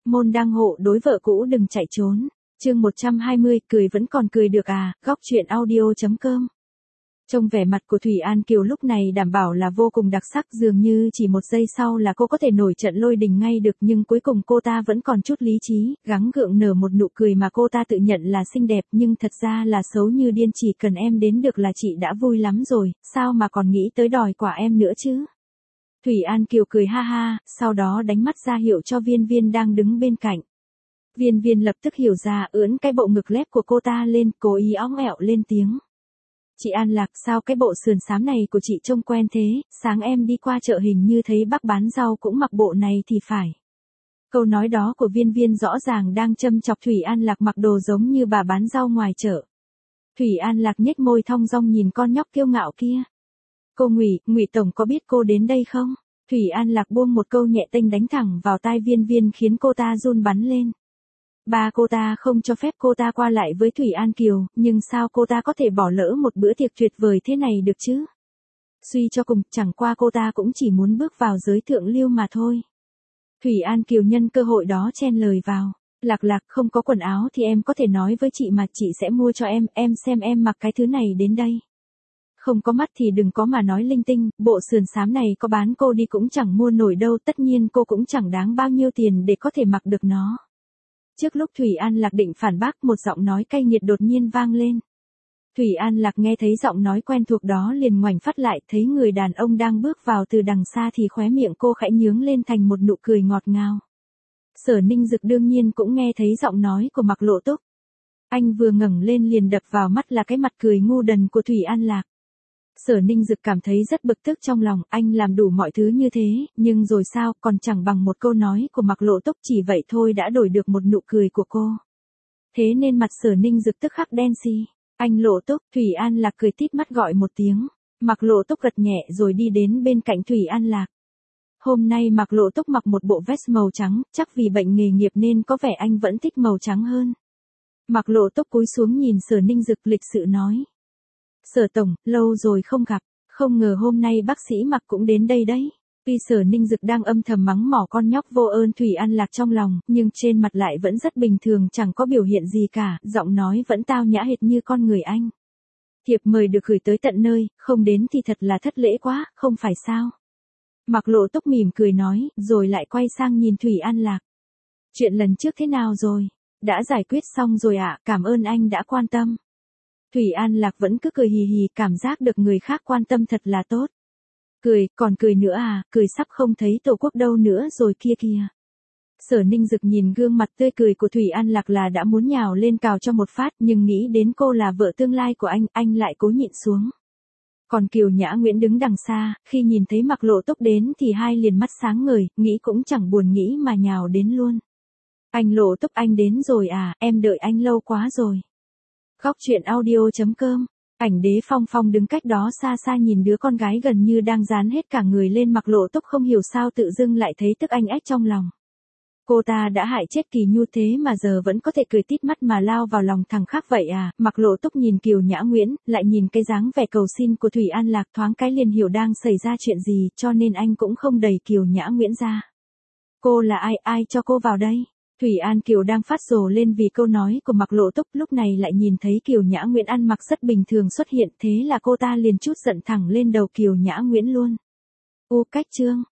môn đăng hộ đối vợ cũ đừng chạy trốn. Chương 120, cười vẫn còn cười được à, góc truyện audio.com. Trong vẻ mặt của Thủy An Kiều lúc này đảm bảo là vô cùng đặc sắc, dường như chỉ một giây sau là cô có thể nổi trận lôi đình ngay được, nhưng cuối cùng cô ta vẫn còn chút lý trí, gắng gượng nở một nụ cười mà cô ta tự nhận là xinh đẹp nhưng thật ra là xấu như điên. Chỉ cần em đến được là chị đã vui lắm rồi, sao mà còn nghĩ tới đòi quả em nữa chứ? Thủy An Kiều cười ha ha, sau đó đánh mắt ra hiệu cho Viên Viên đang đứng bên cạnh. Viên Viên lập tức hiểu ra, ưỡn cái bộ ngực lép của cô ta lên, cố ý óng ẹo lên tiếng. Chị An Lạc, sao cái bộ sườn xám này của chị trông quen thế, sáng em đi qua chợ hình như thấy bác bán rau cũng mặc bộ này thì phải. Câu nói đó của Viên Viên rõ ràng đang châm chọc Thủy An Lạc mặc đồ giống như bà bán rau ngoài chợ. Thủy An Lạc nhếch môi thong dong nhìn con nhóc kiêu ngạo kia. Cô Ngụy tổng có biết cô đến đây không? Thủy An Lạc buông một câu nhẹ tênh đánh thẳng vào tai Viên Viên khiến cô ta run bắn lên. Ba cô ta không cho phép cô ta qua lại với Thủy An Kiều, nhưng sao cô ta có thể bỏ lỡ một bữa tiệc tuyệt vời thế này được chứ? Suy cho cùng, chẳng qua cô ta cũng chỉ muốn bước vào giới thượng lưu mà thôi. Thủy An Kiều nhân cơ hội đó chen lời vào. Lạc Lạc, không có quần áo thì em có thể nói với chị mà chị sẽ mua cho em xem em mặc cái thứ này đến đây. Không có mắt thì đừng có mà nói linh tinh, bộ sườn xám này có bán cô đi cũng chẳng mua nổi đâu, tất nhiên cô cũng chẳng đáng bao nhiêu tiền để có thể mặc được nó. Trước lúc Thủy An Lạc định phản bác, một giọng nói cay nghiệt đột nhiên vang lên. Thủy An Lạc nghe thấy giọng nói quen thuộc đó liền ngoảnh phát lại, thấy người đàn ông đang bước vào từ đằng xa thì khóe miệng cô khẽ nhướng lên thành một nụ cười ngọt ngào. Sở Ninh Dực đương nhiên cũng nghe thấy giọng nói của Mạc Lộ Túc. Anh vừa ngẩng lên liền đập vào mắt là cái mặt cười ngu đần của Thủy An Lạc. Sở Ninh Dực cảm thấy rất bực tức trong lòng, anh làm đủ mọi thứ như thế, nhưng rồi sao, còn chẳng bằng một câu nói của Mạc Lộ Túc chỉ vậy thôi đã đổi được một nụ cười của cô. Thế nên mặt Sở Ninh Dực tức khắc đen xì. Anh Lộ Túc, Thủy An Lạc cười tít mắt gọi một tiếng. Mạc Lộ Túc gật nhẹ rồi đi đến bên cạnh Thủy An Lạc. Hôm nay Mạc Lộ Túc mặc một bộ vest màu trắng, chắc vì bệnh nghề nghiệp nên có vẻ anh vẫn thích màu trắng hơn. Mạc Lộ Túc cúi xuống nhìn Sở Ninh Dực lịch sự nói. Sở tổng, lâu rồi không gặp, không ngờ hôm nay bác sĩ Mạc cũng đến đây đấy. Tuy Sở Ninh Dực đang âm thầm mắng mỏ con nhóc vô ơn Thủy An Lạc trong lòng, nhưng trên mặt lại vẫn rất bình thường, chẳng có biểu hiện gì cả, giọng nói vẫn tao nhã hệt như con người anh. Thiệp mời được gửi tới tận nơi, không đến thì thật là thất lễ quá, không phải sao? Mạc Lộ Túc mỉm cười nói, rồi lại quay sang nhìn Thủy An Lạc. Chuyện lần trước thế nào rồi? Đã giải quyết xong rồi ạ, cảm ơn anh đã quan tâm. Thủy An Lạc vẫn cứ cười hì hì, cảm giác được người khác quan tâm thật là tốt. Cười, còn cười nữa à, cười sắp không thấy Tổ quốc đâu nữa rồi kia kìa. Sở Ninh Dực nhìn gương mặt tươi cười của Thủy An Lạc là đã muốn nhào lên cào cho một phát, nhưng nghĩ đến cô là vợ tương lai của anh lại cố nhịn xuống. Còn Kiều Nhã Nguyễn đứng đằng xa, khi nhìn thấy Mạc Lộ Túc đến thì hai liền mắt sáng ngời, nghĩ cũng chẳng buồn nghĩ mà nhào đến luôn. Anh Lộ Túc, anh đến rồi à, em đợi anh lâu quá rồi. Góc truyện audio.com. Ảnh Đế Phong Phong đứng cách đó xa xa nhìn đứa con gái gần như đang dán hết cả người lên Mạc Lộ Túc, không hiểu sao tự dưng lại thấy tức anh ách trong lòng. Cô ta đã hại chết Kỳ Nhu thế mà giờ vẫn có thể cười tít mắt mà lao vào lòng thằng khác vậy à. Mạc Lộ Túc nhìn Kiều Nhã Nguyễn, lại nhìn cái dáng vẻ cầu xin của Thủy An Lạc, thoáng cái liền hiểu đang xảy ra chuyện gì, cho nên anh cũng không đẩy Kiều Nhã Nguyễn ra. Cô là ai cho cô vào đây? Thủy An Kiều đang phát rồ lên vì câu nói của Mạc Lộ Túc, lúc này lại nhìn thấy Kiều Nhã Nguyễn ăn mặc rất bình thường xuất hiện, thế là cô ta liền trút giận thẳng lên đầu Kiều Nhã Nguyễn luôn. Cách chương